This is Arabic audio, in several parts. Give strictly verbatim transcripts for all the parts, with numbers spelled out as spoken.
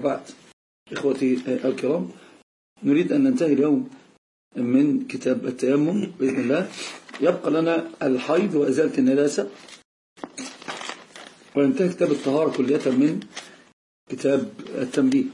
وبعد. إخوتي الكرام، نريد أن ننتهي اليوم من كتاب التيمم بإذن الله. يبقى لنا الحيض وإزالة النجاسة، وننتهي كتاب الطهارة كلية من كتاب التنبيه.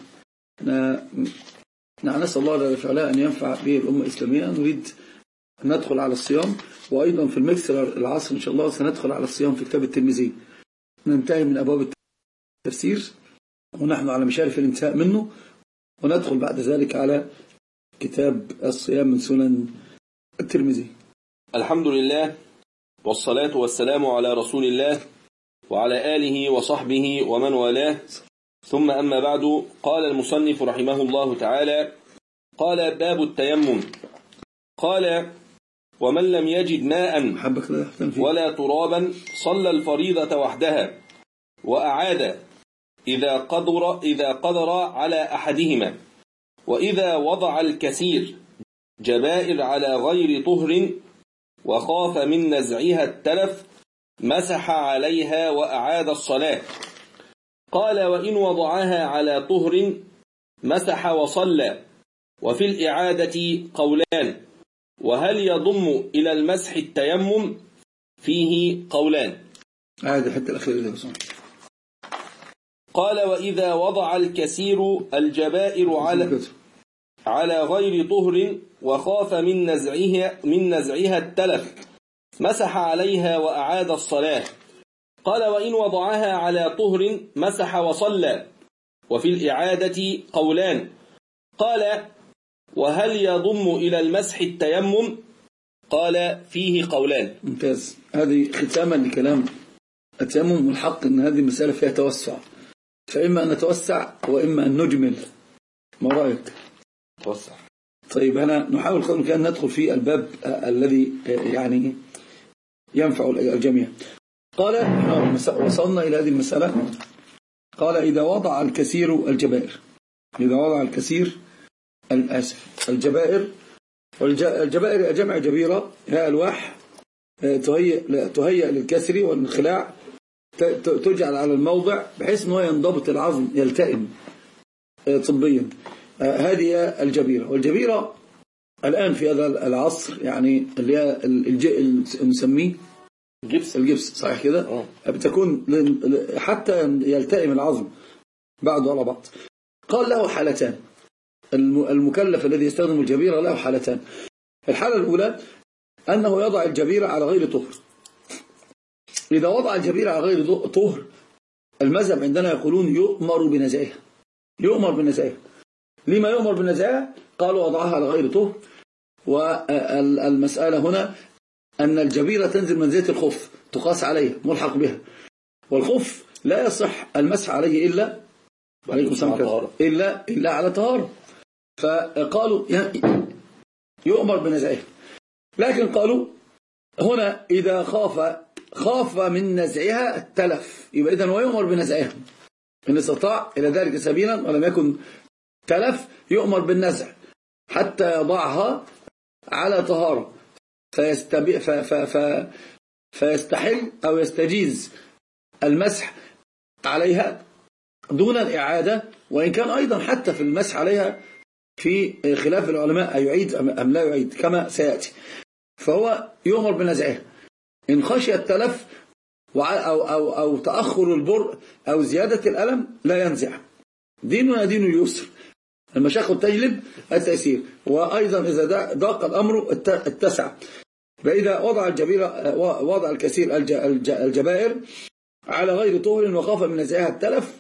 نسأل الله جل وعلا أن ينفع به الأمة الإسلامية. نريد أن ندخل على الصيام، وأيضا في المكسر العصر إن شاء الله سندخل على الصيام في كتاب الترمذي. ننتهي من أبواب التفسير ونحن على مشارف الانتهاء منه، وندخل بعد ذلك على كتاب الصيام من سنن الترمذي. الحمد لله والصلاة والسلام على رسول الله وعلى آله وصحبه ومن والاه، ثم أما بعد. قال المصنف رحمه الله تعالى: قال باب التيمم. قال: ومن لم يجد ماء ولا ترابا صلى الفريضة وحدها وأعاد إذا قدر, إذا قدر على أحدهما، وإذا وضع الكثير جبائر على غير طهر وخاف من نزعها التلف مسح عليها وأعاد الصلاة. قال: وإن وضعها على طهر مسح وصلى. وفي الإعادة قولان، وهل يضم إلى المسح التيمم؟ فيه قولان. هذا حتى الأخير. قال: وإذا وضع الكثير الجبائر على على غير طهر وخاف من نزعها من نزعها التلف مسح عليها وأعاد الصلاة. قال: وإن وضعها على طهر مسح وصلى. وفي الإعادة قولان. قال: وهل يضم إلى المسح التيمم؟ قال: فيه قولان. ممتاز. هذه ختاما لكلام التيمم، والحق أن هذه المسألة فيها توسع، فإما أن نتوسع وإما أن نجمل. ما رأيك؟ توسع. طيب، أنا نحاول قدر الإمكان ندخل في الباب الذي يعني ينفع الجميع. قال: وصلنا إلى هذه المسألة. قال: إذا وضع الكثير الجبائر، إذا وضع الكثير الآسف الجبائر، والجبائر جمع جبيرة، هي ألواح تهيئ تهيئ للكسر والانخلاع، تجعل على الموضع بحيث أنه ينضبط العظم يلتئم طبيا. هذه الجبيرة. والجبيرة الآن في هذا العصر يعني اللي هي نسميه الجبس. الجبس، صحيح كده؟ بتكون حتى يلتئم العظم بعضه على بعض. قال: له حالتان. المكلف الذي يستخدم الجبيرة له حالتان. الحالة الأولى أنه يضع الجبيرة على غير طهر. إذا وضع الجبيرة على غير طهر، المذهب عندنا يقولون يؤمر بنزعها. يؤمر بنزعها. لما يؤمر بنزعها؟ قالوا وضعها على غير طهر. والمسألة هنا أن الجبيرة تنزل منزلة الخف، تقاس عليها، ملحق بها. والخف لا يصح المسح عليه إلا عليكم السلام إلا إلا على طهارة. فقالوا يؤمر بنزعها. لكن قالوا هنا إذا خاف خاف من نزعها التلف، يبقى إذن ويؤمر بنزعها إن استطاع إلى ذلك سبيلا ولم يكن تلف، يؤمر بالنزع حتى يضعها على طهارة فيستبي ف ف ف فيستحل أو يستجيز المسح عليها دون الإعادة. وإن كان أيضا حتى في المسح عليها في خلاف العلماء أيعيد أم لا يعيد كما سيأتي. فهو يؤمر بنزعها إن خشي التلف أو, أو, أو تأخر البرء أو زيادة الألم لا ينزع. ديننا دين اليسر، المشاق تجلب التيسير، وأيضا إذا ضاق الأمر اتسع. فإذا وضع الجبيرة وضع الكثير الجبائر على غير طهر وخاف من نزعها التلف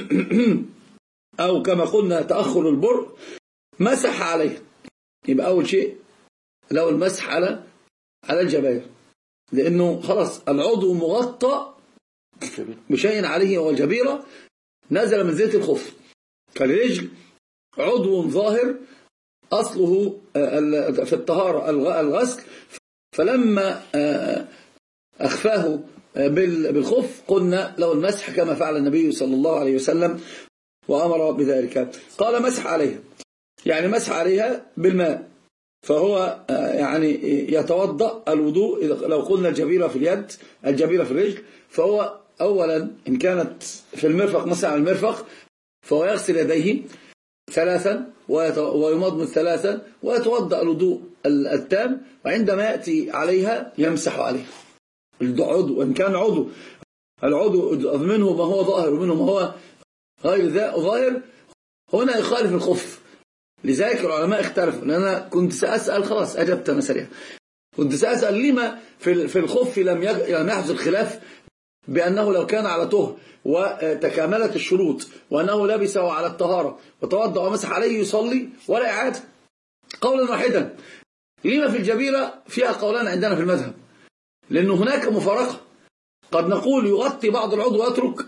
أو كما قلنا تأخر البرء مسح عليه. يبقى أول شيء لو المسح على على الجبائر، لأنه خلاص العضو مغطى بشيء عليه والجبيرة نزل من زيت الخف. فالرجل عضو ظاهر أصله في الطهارة الغسل، فلما أخفاه بالخف قلنا له المسح كما فعل النبي صلى الله عليه وسلم وأمر بذلك. قال مسح عليها، يعني مسح عليها بالماء. فهو يعني يتوضأ الوضوء. لو قلنا الجبيرة في اليد الجبيرة في الرجل، فهو أولا إن كانت في المرفق مسح على المرفق فهو يغسل يديه ثلاثا ويمضمض ثلاثا ويتوضأ الوضوء التام، وعندما يأتي عليها يمسح عليها العضو، وإن كان عضو العضو منه ما هو ظاهر ومنه ما هو غير ظاهر، هنا يخالف الخف. لذلك العلماء اختلفوا، لأن أنا كنت سأسأل خلاص أجبت أنا سريعا، كنت سأسأل لما في الخف لم يحدث الخلاف بأنه لو كان على طهر وتكاملت الشروط وأنه لبسه على الطهارة وتوضأ ومسح عليه يصلي ولا إعادة، قولا واحدا. لما في الجبيرة فيها قولان عندنا في المذهب، لأنه هناك مفارقة، قد نقول يغطي بعض العضو ويترك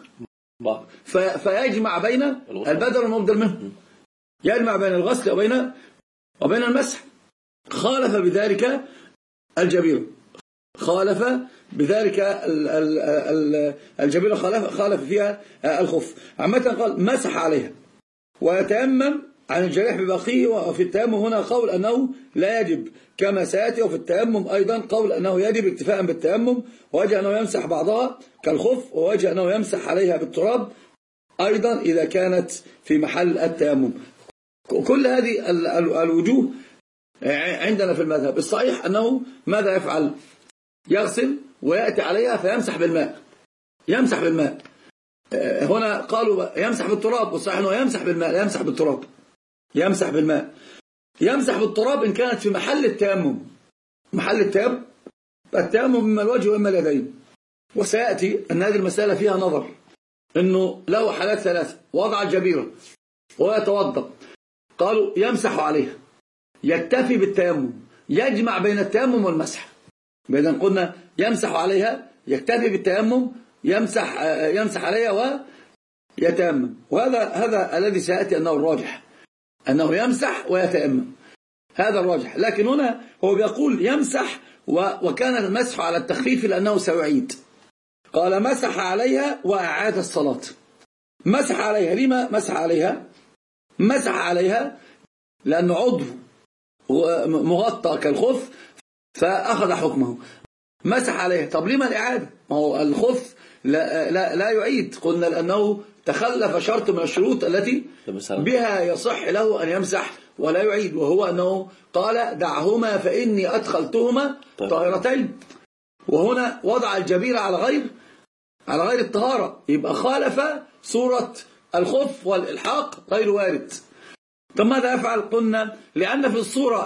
فيجمع بين البدل والمبدل منه، يجمع بين الغسل وبين وبين المسح. خالف بذلك الجبيرة، خالف بذلك الجبيرة، خالف, خالف فيها الخف. عامة قال مسح عليها ويتيمم عن الجريح ببقيه. وفي التيمم هنا قول أنه لا يجب كما سيأتي، وفي التيمم أيضا قول أنه يجب اكتفاء بالتيمم، ووجه أنه يمسح بعضها كالخف، ووجه أنه يمسح عليها بالتراب أيضا إذا كانت في محل التيمم. كل هذه الوجوه عندنا في المذهب. الصحيح أنه ماذا يفعل؟ يغسل ويأتي عليها فيمسح بالماء، يمسح بالماء. هنا قالوا يمسح بالتراب، والصحيح أنه يمسح بالماء، لا يمسح بالتراب، يمسح بالماء. يمسح بالتراب إن كانت في محل التيمم، محل التيمم التيمم إما الوجه وإما اليدين. وسيأتي أن هذه المسألة فيها نظر، إنه له حالات ثلاثة: وضع الجبيرة ويتوضأ، قالوا يمسح عليها، يكتفي بالتيمم، يجمع بين التيمم والمسح. إذن قلنا يمسح عليها، يكتفي بالتيمم، يمسح يمسح عليها ويتيمم. وهذا هذا الذي سيأتي أنه الراجح، أنه يمسح ويتيمم، هذا الراجح. لكن هنا هو بيقول يمسح وكان المسح على التخفيف لأنه سيعيد. قال مسح عليها وأعاد الصلاة. مسح عليها، لما مسح عليها؟ مسح عليها لأنه عضو مغطى كالخف فأخذ حكمه، مسح عليها. طب لما الإعادة؟ ما هو الخف لا, لا, لا يعيد، قلنا لأنه تخلف شرط من الشروط التي بها يصح له أن يمسح ولا يعيد، وهو أنه قال دعهما فإني أدخلتهما طاهرتين. وهنا وضع الجبيرة على غير على غير الطهارة، يبقى خالف صورة الخف والإلحاق غير وارد. طب ماذا يفعل؟ قلنا لأن في الصورة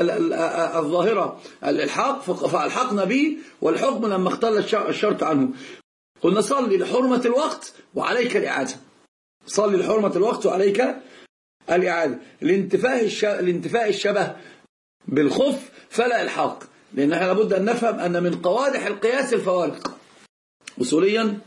الظاهرة الإلحاق فألحقنا به، والحكم لما اختل الشرط عنه. قلنا صلي لحرمة الوقت وعليك الإعادة، صلي لحرمة الوقت وعليك الإعادة، لانتفاء الشبه بالخف فلا إلحاق. لأن احنا لابد أن نفهم أن من قوادح القياس الفوارق، أصوليا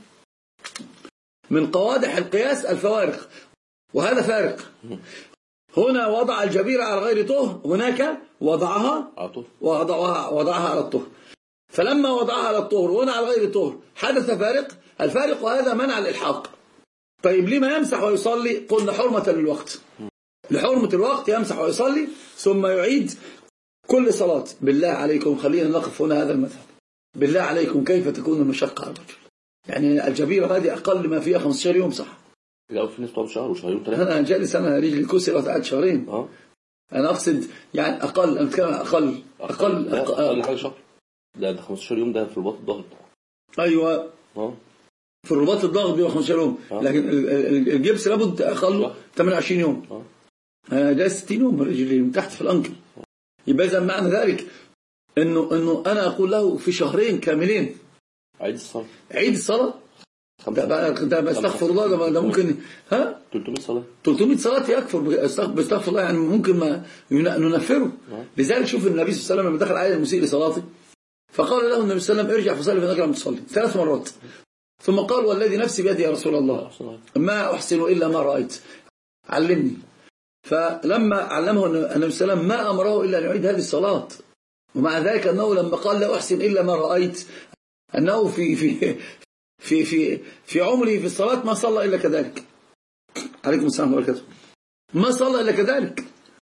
من قوادح القياس الفوارق، وهذا فارق. هنا وضع الجبيرة على غير طهر، هناك وضعها وضعها وضعها على الطهر. فلما وضعها على الطهر وهنا على غير طهر حدث فارق، الفارق وهذا منع الإلحاق. طيب لما يمسح ويصلي؟ قلنا حرمة للوقت، لحرمة الوقت يمسح ويصلي ثم يعيد كل صلاة. بالله عليكم خلينا نقف هنا هذا المذهب، بالله عليكم كيف تكون المشقة على الرجل؟ يعني الجبيرة هذه أقل ما فيها خمسة عشر يوم، صح؟ لو في ناس طول شهر وشهرين ثلاثة. أنا جالس أنا رجلي كسرت قعدت شهرين. أه. أنا أقصد يعني أقل، أنا أتكلم أقل أقل أقل حاجة شهر. ده ده خمسة عشر يوم، ده في رباط الضغط. أيوة. أه. في رباط الضغط بيبقى خمسة عشر يوم، أه. لكن الجبس لابد أقله ثمانية وعشرين يوم. أه. أنا جالس ستين يوم رجلي من تحت في الأنكل. أه. يبقى إذا معنى ذلك إنه إنه أنا أقول له في شهرين كاملين عيد الصلاة، عيد الصلاة. ده ده بستغفر الله، ده, ده ممكن ها ثلاثمائة صلاة، ثلاثمائة صلاة يكفر بستغفر الله، يعني ممكن ما ننفره. لذلك شوف النبي صلى الله عليه وسلم لما دخل عليه المسيء لصلاته فقال له النبي صلى الله عليه وسلم ارجع فصلي فإنك لم تصلي ثلاث مرات، ثم قال والذي نفسي بيدي يا رسول الله ما أحسن إلا ما رأيت، علمني. فلما علمه النبي صلى الله عليه وسلم ما أمره إلا أن يعيد هذه الصلاة، ومع ذلك أنه لما قال لا أحسن إلا ما رأيت أنه في في في في في عمره في الصلاة ما صلى إلا كذلك. عليكم السلام وبركاته. ما صلى إلا كذلك.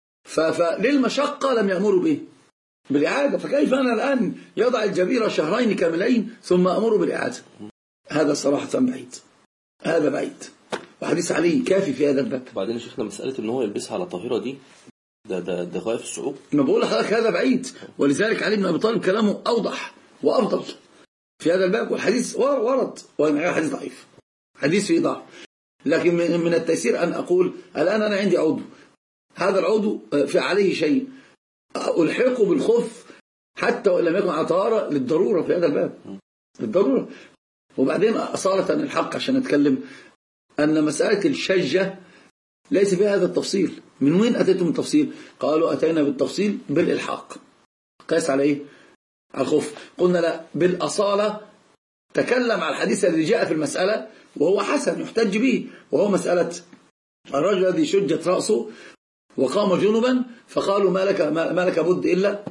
فللمشقة لم يأمروا به بالإعادة، فكيف أنا الآن يضع الجبيرة شهرين كاملين ثم أمره بالإعادة؟ هذا صراحة بعيد، هذا بعيد. وحديث علي كافي في هذا الباب. وبعدين يا شيخنا مسألة ان هو يلبسها على طاهرة دي ده ده ده غاية في الصعوبة. ما بقول لحضرتك هذا بعيد، ولذلك علي بن ابي طالب كلامه اوضح وافضل في هذا الباب، والحديث ورد وهو حديث ضعيف، حديث فيه ضعف، لكن من التيسير ان اقول الان انا عندي عضو، هذا العضو في عليه شيء الحقه بالخف حتى وان لم يكن على طهارة للضرورة في هذا الباب، للضرورة. وبعدين أصالة الحق عشان نتكلم أن مسألة الشجة ليس فيها هذا التفصيل. من وين أتيتم التفصيل؟ قالوا أتينا بالتفصيل بالإلحاق. قياس على إيه؟ على الخف. قلنا لا، بالأصالة تكلم على الحديث الذي جاء في المسألة وهو حسن يحتج به، وهو مسألة الرجل الذي شجت رأسه وقام جنبا فقالوا ما لك, ما لك بد إلا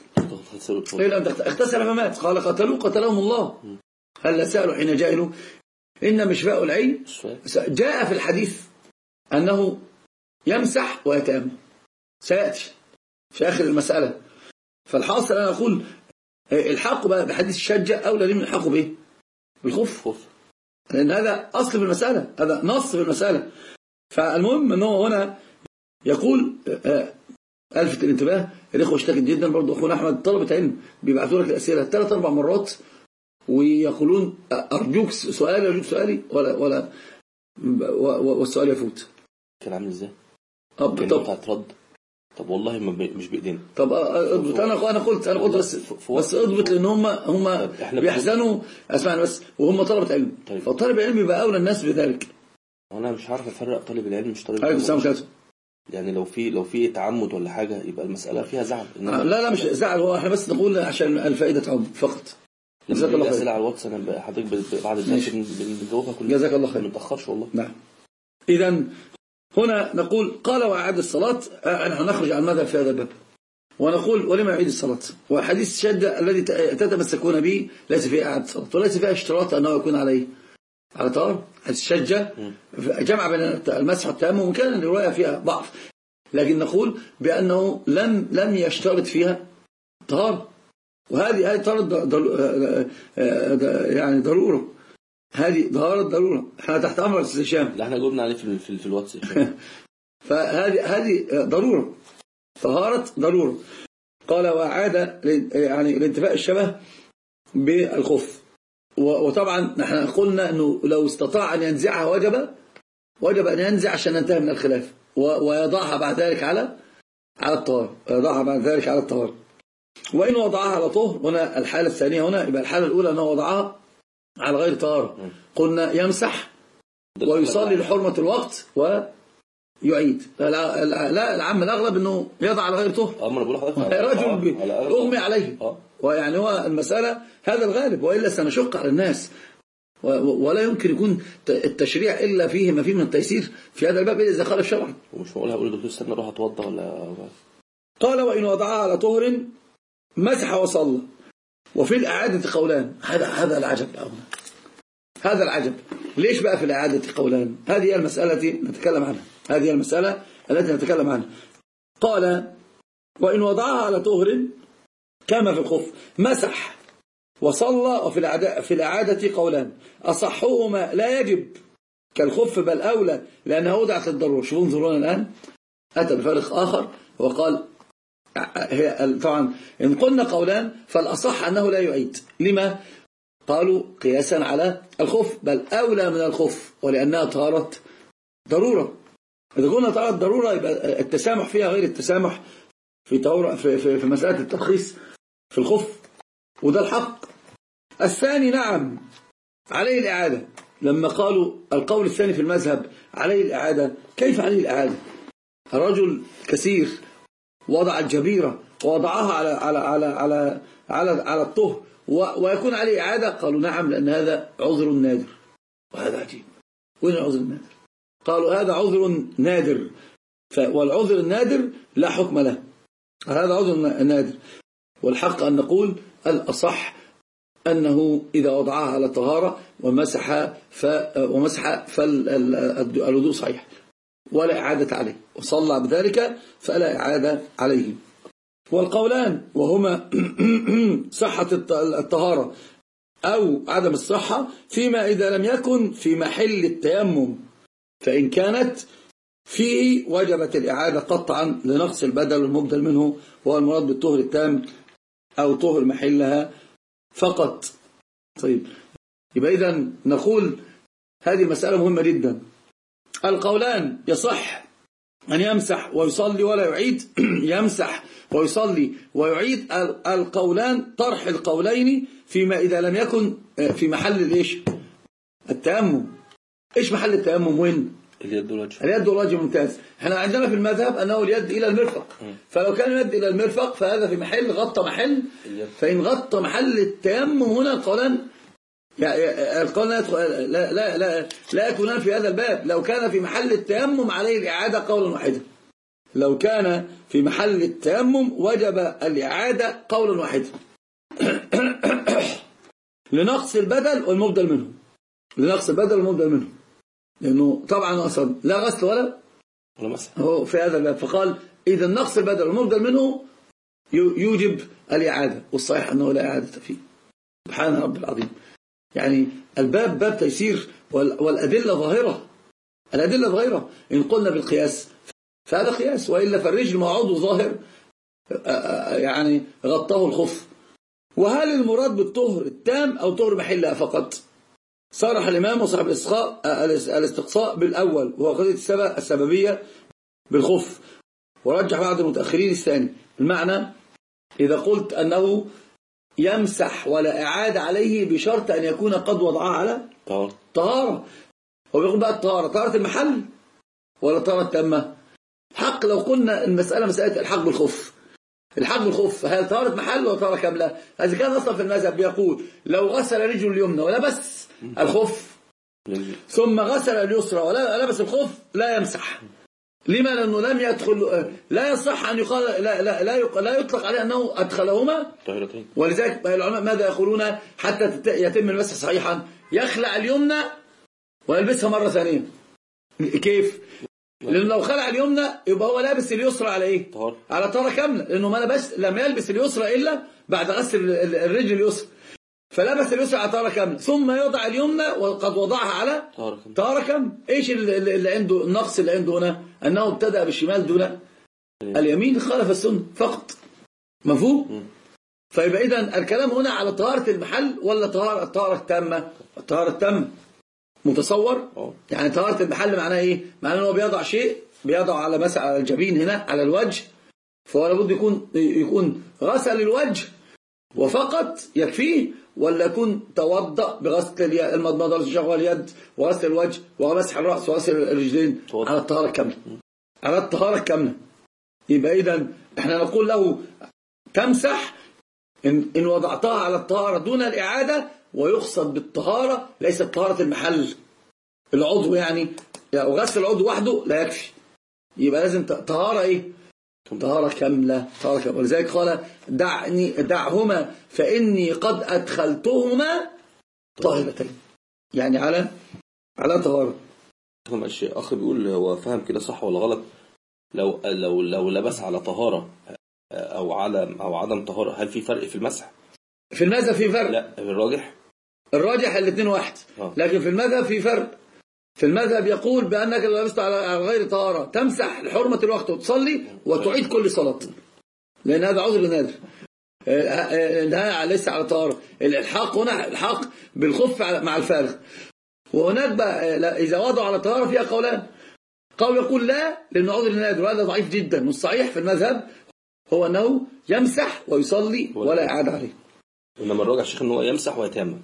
إلا أن اغتسل فمات. قال قتلوا قتلهم الله. هل سألوا حين جاهلوا إن مشفاء العين جاء في الحديث أنه يمسح ويتأمل، سيأتي في آخر المسألة. فالحاصل أنا أقول الحق بحديث الشجة أولى لي من الحق بإيه؟ بالخف، لأن هذا أصل في المسألة، هذا نص في المسألة. فالمهم أنه هنا يقول ألفت الانتباه الإخوة اشتكت جدا برضو أخونا أحمد، طلبة علم بيبعثوا لك الأسئلة ثلاث أربع مرات ويقولون أرجوك سؤالي أرجوك سؤالي ولا ولا والسؤال يفوت. كان عامل إزاي؟ طب كان ينفع ترد؟ طب والله مش بإيدينا. طب اضبط. أنا أنا قلت أنا قلت بس بس اضبط، لأن هم هم بيحزنوا. اسمعني بس، وهم طلبة علم. طيب. فطالب العلم يبقى أولى الناس بذلك. أنا مش عارف أفرق طالب العلم مش طالب العلم. يعني لو في لو في تعمد ولا حاجة يبقى المسألة فيها زعل. لا لا مش زعل، هو احنا بس نقول عشان الفائدة تعم فقط. جزاك الله خير. الأسئلة على الواتس أنا حضرتك بعد الدرس بنجاوبها كلها. جزاك الله خير. ما نتأخرش والله. نعم. إذا هنا نقول قال وأعاد الصلاة، نحن نخرج عن ماذا في هذا الباب ونقول ولما يعيد الصلاة. وحديث شدة الذي تتمسكون به ليس فيه إعادة الصلاة وليس فيه اشتراط أنه يكون عليه على طهارة. حديث الشجة جمع بين المسح والتيمم، وكان الرواية فيها ضعف، لكن نقول بأنه لم لم يشترط فيها طهارة، وهذه هذه طهارة يعني ضرورة، هذه طهارة ضرورة. احنا تحت أمر الاستشام. لا احنا جاوبنا عليه في في, في الواتس. فهذه هذه ضرورة، طهارة ضرورة. قال وعاد يعني لانتفاء الشبه بالخف. وطبعا نحن قلنا انه لو استطاع ان ينزعها وجب وجب ان ينزع عشان ننتهي من الخلاف، ويضعها بعد ذلك على على الطهارة، ويضعها بعد ذلك على الطهارة. وإن وضعها على طهر، هنا الحالة الثانية، هنا يبقى الحالة الأولى أنه وضعها على غير طهارة، قلنا يمسح ويصلي لحرمة الوقت ويعيد. لا العام الأغلب أنه يضع على غير طهر. أما بقول لحضرتك رجل أغمي عليه، ويعني هو المسألة هذا الغالب، وإلا سنشق على الناس، ولا يمكن يكون التشريع إلا فيه ما فيه من التيسير في هذا الباب إذا خالف شرعا. ومش معقول هقول لدكتور استنى أروح أتوضأ ولا. قال وإن وضعها على طهر مسح وصلى. وفي الإعادة قولان. هذا هذا العجب بقى هنا. هذا العجب. ليش بقى في الإعادة قولان؟ هذه هي المسألة التي نتكلم عنها. هذه هي المسألة التي نتكلم عنها. قال وإن وضعها على طهر كما في الخف مسح وصلى. وفي الإعادة في الإعادة قولان، أصحهما لا يجب كالخف بل أولى لأنها وضعت للضرورة. شوفوا انظرونا الآن، أتى بفارق آخر وقال هي طبعا إن قلنا قولان فالأصح أنه لا يعيد. لما؟ قالوا قياسا على الخف، بل أولى من الخف ولأنها طهارة ضرورة. إذا قلنا طهارة ضرورة يبقى التسامح فيها غير التسامح في في في, في مسألة الترخيص في الخف، وده الحق. الثاني نعم عليه الإعادة. لما قالوا القول الثاني في المذهب عليه الإعادة، كيف عليه الإعادة؟ الرجل كثير وضع الجبيرة ووضعها على على على على على, على الطهر ويكون عليه إعادة. قالوا نعم لأن هذا عذر نادر. وهذا عجيب. وين العذر النادر؟ قالوا هذا عذر نادر، والعذر النادر لا حكم له. هذا عذر نادر، والحق أن نقول الأصح أنه إذا وضعها على طهارة ومسح ف ومسح فالوضوء صحيح ولا إعادة عليه، وصلى بذلك فلا إعادة عليه. والقولان وهما صحة الطهارة أو عدم الصحة فيما إذا لم يكن في محل التيمم فإن كانت فيه وجبت الإعادة قطعا لنقص البدل والمبدل منه، وهو المراد بالطهر التام أو طهر محلها فقط. طيب، يبقى إذن نقول هذه المسألة مهمة جدا. القولان يصح أن يمسح ويصلي ولا يعيد، يمسح ويصلي ويعيد. القولان طرح القولين فيما إذا لم يكن في محل الإيش؟ التيمم. إيش محل التيمم؟ وين؟ اليد والوجه. اليد والوجه، ممتاز. احنا عندنا في المذهب أنه اليد إلى المرفق، فلو كان اليد إلى المرفق فهذا في محل غطى محل، فإن غطى محل التيمم هنا القولان يعني القول لا, لا, لا, لا, لا يكونان في هذا الباب. لو كان في محل التيمم عليه الإعادة قولا واحدا، لو كان في محل التيمم وجب الإعادة قولا واحدا لنقص البدل والمبدل منه، لنقص البدل والمبدل منه، لأنه طبعا أصلا لا غسل ولا ولا مسح هو في هذا الباب. فقال إذا نقص البدل والمبدل منه يوجب الإعادة، والصحيح أنه لا إعادة فيه. سبحان رب العظيم. يعني الباب باب تيسير، والأدلة ظاهرة، الأدلة ظاهرة. إن قلنا بالقياس فهذا قياس، وإلا فالرجل مع عضو ظاهر يعني غطاه الخف. وهل المراد بالطهر التام أو طهر محلها فقط؟ صرح الإمام وصاحب الاستقصاء بالأول، وهو قضية السببية بالخف، ورجح بعض المتأخرين الثاني. المعنى إذا قلت أنه يمسح ولا إعادة عليه بشرط أن يكون قد وضعها على طهارة. طهارة. هو بيقول بقى الطهارة طهارة المحل ولا طهارة تامة؟ حق لو قلنا المسألة مسألة الحق بالخف، الحق بالخف هل طهارة محل ولا طهارة كاملة؟ هذا كان أصلا في المذهب بيقول لو غسل رجله اليمنى ولبس الخف ثم غسل اليسرى ولبس الخف لا يمسح. لما؟ لأنه لم يدخل، لا يصح أن يقال لا لا لا, لا يطلق عليه أنه أدخلهما طهارتين. ولذلك العلماء ماذا يقولون حتى يتم المسح صحيحا؟ يخلع اليمنى ويلبسها مرة ثانية. كيف؟ لأنه لو خلع اليمنى يبقى هو لابس اليسرى على إيه؟ طهارة. على طهارة كاملة، لأنه ما لبس لم يلبس اليسرى إلا بعد غسل الرجل اليسرى، فلبس اليسرى على طهارة كاملة، ثم يضع اليمنى وقد وضعها على طهارة كاملة. ايش اللي عنده النقص اللي عنده هنا؟ انه ابتدأ بالشمال دون اليمين، خالف السنة فقط. مفهوم؟ فيبقى اذا الكلام هنا على طهارة المحل ولا طهارة الطهارة التامة؟ الطهارة التامة. متصور؟ يعني طهارة المحل معناه ايه؟ معناه انه بيضع شيء، بيضع على مثلا على الجبين هنا على الوجه، فهو لابد يكون يكون غسل الوجه وفقط يكفيه، ولا يكون توضأ بغسل المضمضة والشق اليد وغسل الوجه ومسح الرأس وغسل الرجلين على الطهارة الكاملة، على الطهارة الكاملة. يبقى إذا احنا نقول له تمسح إن, إن وضعتها على الطهارة دون الإعادة، ويقصد بالطهارة ليس طهارة المحل العضو، يعني وغسل العضو وحده لا يكفي، يبقى لازم طهارة إيه؟ طهارة كاملة، طهارة كاملة. ولذلك قال دعني دعهما فإني قد أدخلتهما طاهرتين، يعني على على طهارة. ماشي. أخي بيقول هو فهم كده صح ولا غلط؟ لو لو لو لبس على طهارة أو على أو عدم طهارة، هل في فرق في المسح؟ في المذهب في فرق. لا، في الراجح الراجح الاثنين واحد، لكن في المذهب في فرق. في المذهب يقول بأنك لو لبست على غير طهارة تمسح لحرمة الوقت وتصلي وتعيد كل صلاة، لأن هذا عذر نادر، إنها ليس على طهارة. الحق هنا الحق بالخف مع الفارغ. وهناك بقى إذا وضعوا على طهارة فيها قولان. قول يقول لا لأنه عذر نادر، وهذا ضعيف جدا، والصحيح في المذهب هو أنه يمسح ويصلي ولا إعادة عليه. إنما الراجح شيخ أنه يمسح ويتيمم.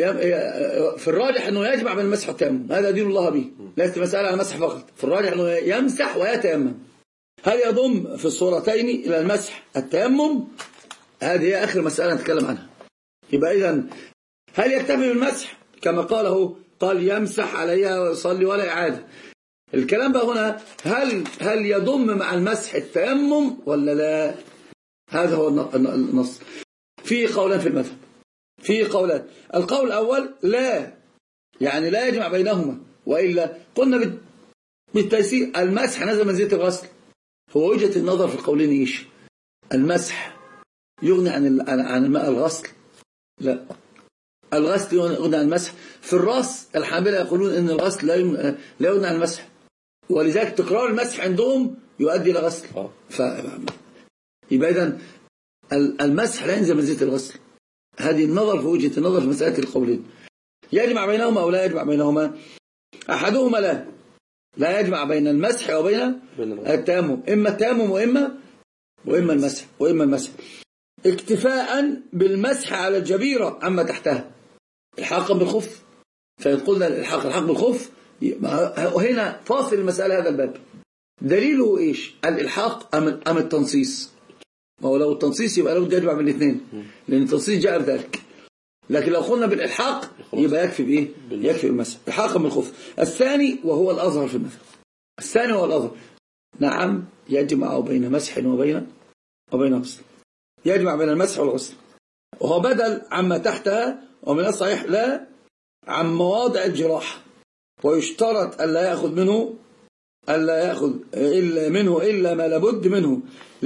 في الراجح أنه يجمع بين المسح والتيمم، هذا دين الله به، ليست مسألة على المسح فقط. في الراجح أنه يمسح ويتيمم. هل يضم في الصورتين إلى المسح التيمم؟ هذه هي آخر مسألة نتكلم عنها. يبقى إذن هل يكتفي بالمسح كما قاله قال يمسح عليها ويصلي ولا إعادة؟ الكلام بقى هنا هل هل يضم مع المسح التيمم ولا لا؟ هذا هو النص. في قولان في المذهب، في قولان. القول الأول لا، يعني لا يجمع بينهما، وإلا قلنا بالتيسير المسح نزل منزلة الغسل. هو وجهة النظر في القولين ايش؟ المسح يغني عن عن الماء الغسل؟ لا، الغسل يغني عن المسح. في الراس الحنابلة يقولون ان الغسل لا لا يغني عن المسح، ولذلك تكرار المسح عندهم يؤدي إلى غسل. ف... يبقى إذن المسح لا ينزل منزلة الغسل. هذه النظر في وجهة النظر في مسألة القولين. يجمع بينهما أو لا يجمع بينهما؟ أحدهما لا لا يجمع بين المسح وبين التيمم، إما التيمم وإما وإما المسح وإما المسح اكتفاء بالمسح على الجبيرة عما تحتها الحاقا بالخف. فإن قلنا الحاق الحاق بالخف، وهنا فاصل المسألة هذا الباب دليله إيش؟ الإلحاق أم أم التنصيص؟ ما هو لو التنصيص يبقى لابد يجمع بين الاثنين، لأن التنصيص جاء بذلك. لكن لو قلنا بالإلحاق يبقى يكفي بإيه؟ يكفي المسح الحاقا بالخف. الثاني وهو الأظهر في المذهب، الثاني هو الأظهر، نعم يجمع بين مسح وبين وبين غسل، يجمع بين المسح والغسل، وهو بدل عما تحتها، ومن الصحيح لا عن مواضع الجراحة. ويشترط ألا يأخذ منه ألا يأخذ إلا منه إلا ما لابد منه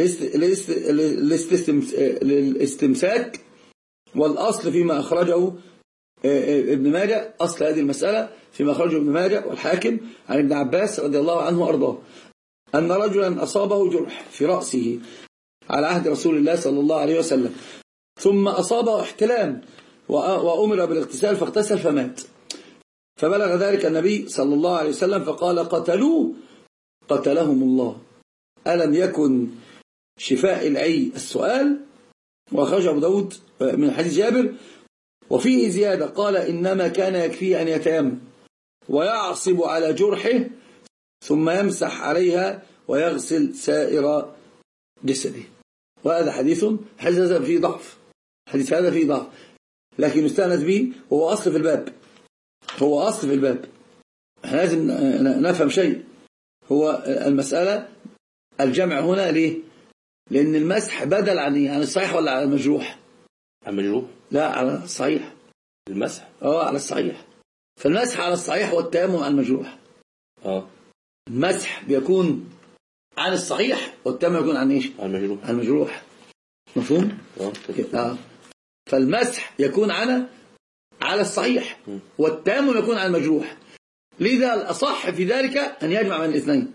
للاستمساك. والأصل فيما أخرجه ابن ماجه، أصل هذه المسألة فيما أخرجه ابن ماجه والحاكم عن ابن عباس رضي الله عنه وأرضاه أن رجلا أصابه جرح في رأسه على عهد رسول الله صلى الله عليه وسلم، ثم أصابه احتلام وأمر بالاغتسال فاغتسل فمات. فبلغ ذلك النبي صلى الله عليه وسلم فقال قتلوه قتلهم الله. ألم يكن شفاء العي السؤال؟ وأخرجه أبو داود من حديث جابر، وفيه زيادة قال إنما كان يكفيه أن يتيمم ويعصب على جرحه ثم يمسح عليها ويغسل سائر جسده. وهذا حديث حديث هذا فيه ضعف، حديث هذا فيه ضعف، لكن يستأنس به، وهو أصل في الباب، هو أصل في الباب. احنا لازم نفهم شيء، هو المسألة الجمع هنا ليه؟ لأن المسح بدل عن عن الصحيح ولا على المجروح؟ على المجروح؟ لا على الصحيح. المسح؟ اه على الصحيح. فالمسح على الصحيح والتيمم على المجروح. اه المسح بيكون عن الصحيح والتيمم يكون عن ايش؟ عن المجروح. عن المجروح. مفهوم؟ اه اه فالمسح يكون على على الصحيح والتيمم يكون على المجروح. لذا الأصح في ذلك أن يجمع بين الاثنين.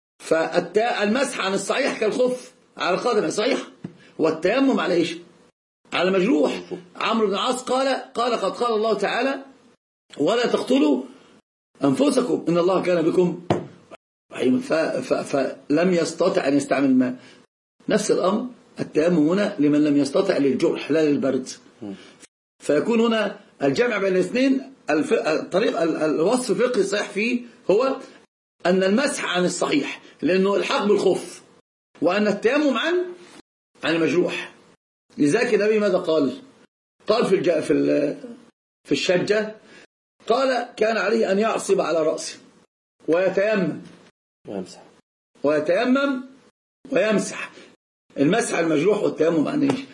فالمسح عن الصحيح كالخف على القدم صحيح، والتيمم على ايش؟ على مجروح. عمرو بن العاص قال قال قد قال الله تعالى ولا تقتلوا أنفسكم إن الله كان بكم رحيما. فلم يستطع أن يستعمل الماء. نفس الأمر التيمم هنا لمن لم يستطع للجرح لا للبرد. فيكون هنا الجمع بين الاثنين. الطريق الوصف الفقهي الصحيح فيه هو أن المسح عن الصحيح لأنه الحق بالخف، وأن التيمم عن عن المجروح. لذلك النبي ماذا قال؟ قال في الج... في في الشجة قال كان عليه أن يعصب على رأسه ويتيمم ويمسح ويتيمم ويمسح. المسح عن المجروح والتيمم عن ايش؟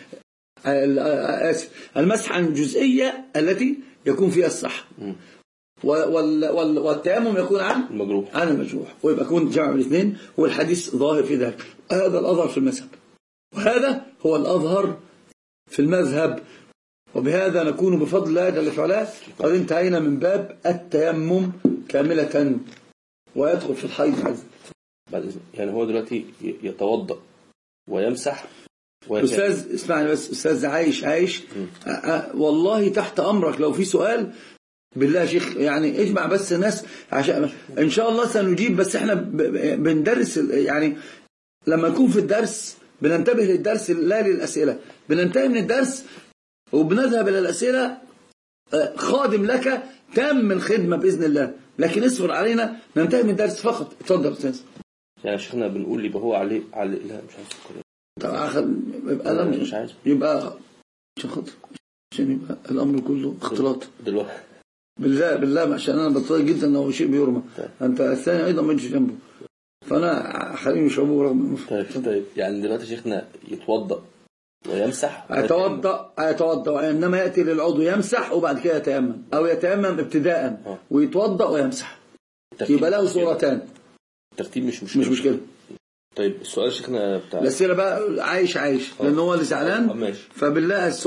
آسف المسح عن الجزئية التي يكون فيها الصح، وال... وال... والتيمم يكون عن المجروح عن المجروح، ويبقى يكون جمع الاثنين. والحديث ظاهر في ذلك. هذا الأظهر في المذهب، وهذا هو الأظهر في المذهب. وبهذا نكون بفضل الله جل وعلا قد انتهينا من باب التيمم كاملة، ويدخل في الحيض عز. يعني هو دلوقتي يتوضأ ويمسح ويتيمم. أستاذ اسمعني بس، أستاذ عايش عايش أ... أ... والله تحت أمرك لو في سؤال بالله يا شيخ، يعني اجمع بس الناس عشان إن شاء الله سنجيب. بس احنا ب... بندرس، يعني لما نكون في الدرس بننتبه للدرس لا للأسئلة. بننتهي من الدرس وبنذهب إلى الأسئلة. خادم لك تم الخدمة بإذن الله، لكن اصبر علينا ننتهي من الدرس فقط. اتفضل أستاذ. يعني شيخنا بنقول يبقى هو عليه على لا مش عايز طبعا يبقى لا مش عايز يبقى عشان خاطر عشان يبقى الأمر كله اختلاط دلوقتي بالله بالله عشان أنا بطيء جدا لو شيء بيرمى. أنت الثاني أيضا ما تجيش جنبه، فأنا خليني يشربوه رغم. طيب طيب يعني دلوقتي شيخنا يتوضأ ويمسح يتوضأ يتوضأ إنما يأتي للعضو يمسح وبعد كده يتيمم، أو يتيمم ابتداء ويتوضأ ويمسح. يبقى له صورتان. الترتيب مش مشكلة. مش مشكلة. طيب السؤال شيخنا بتاع الأسئلة بقى عايش عايش لأن هو اللي زعلان. فبالله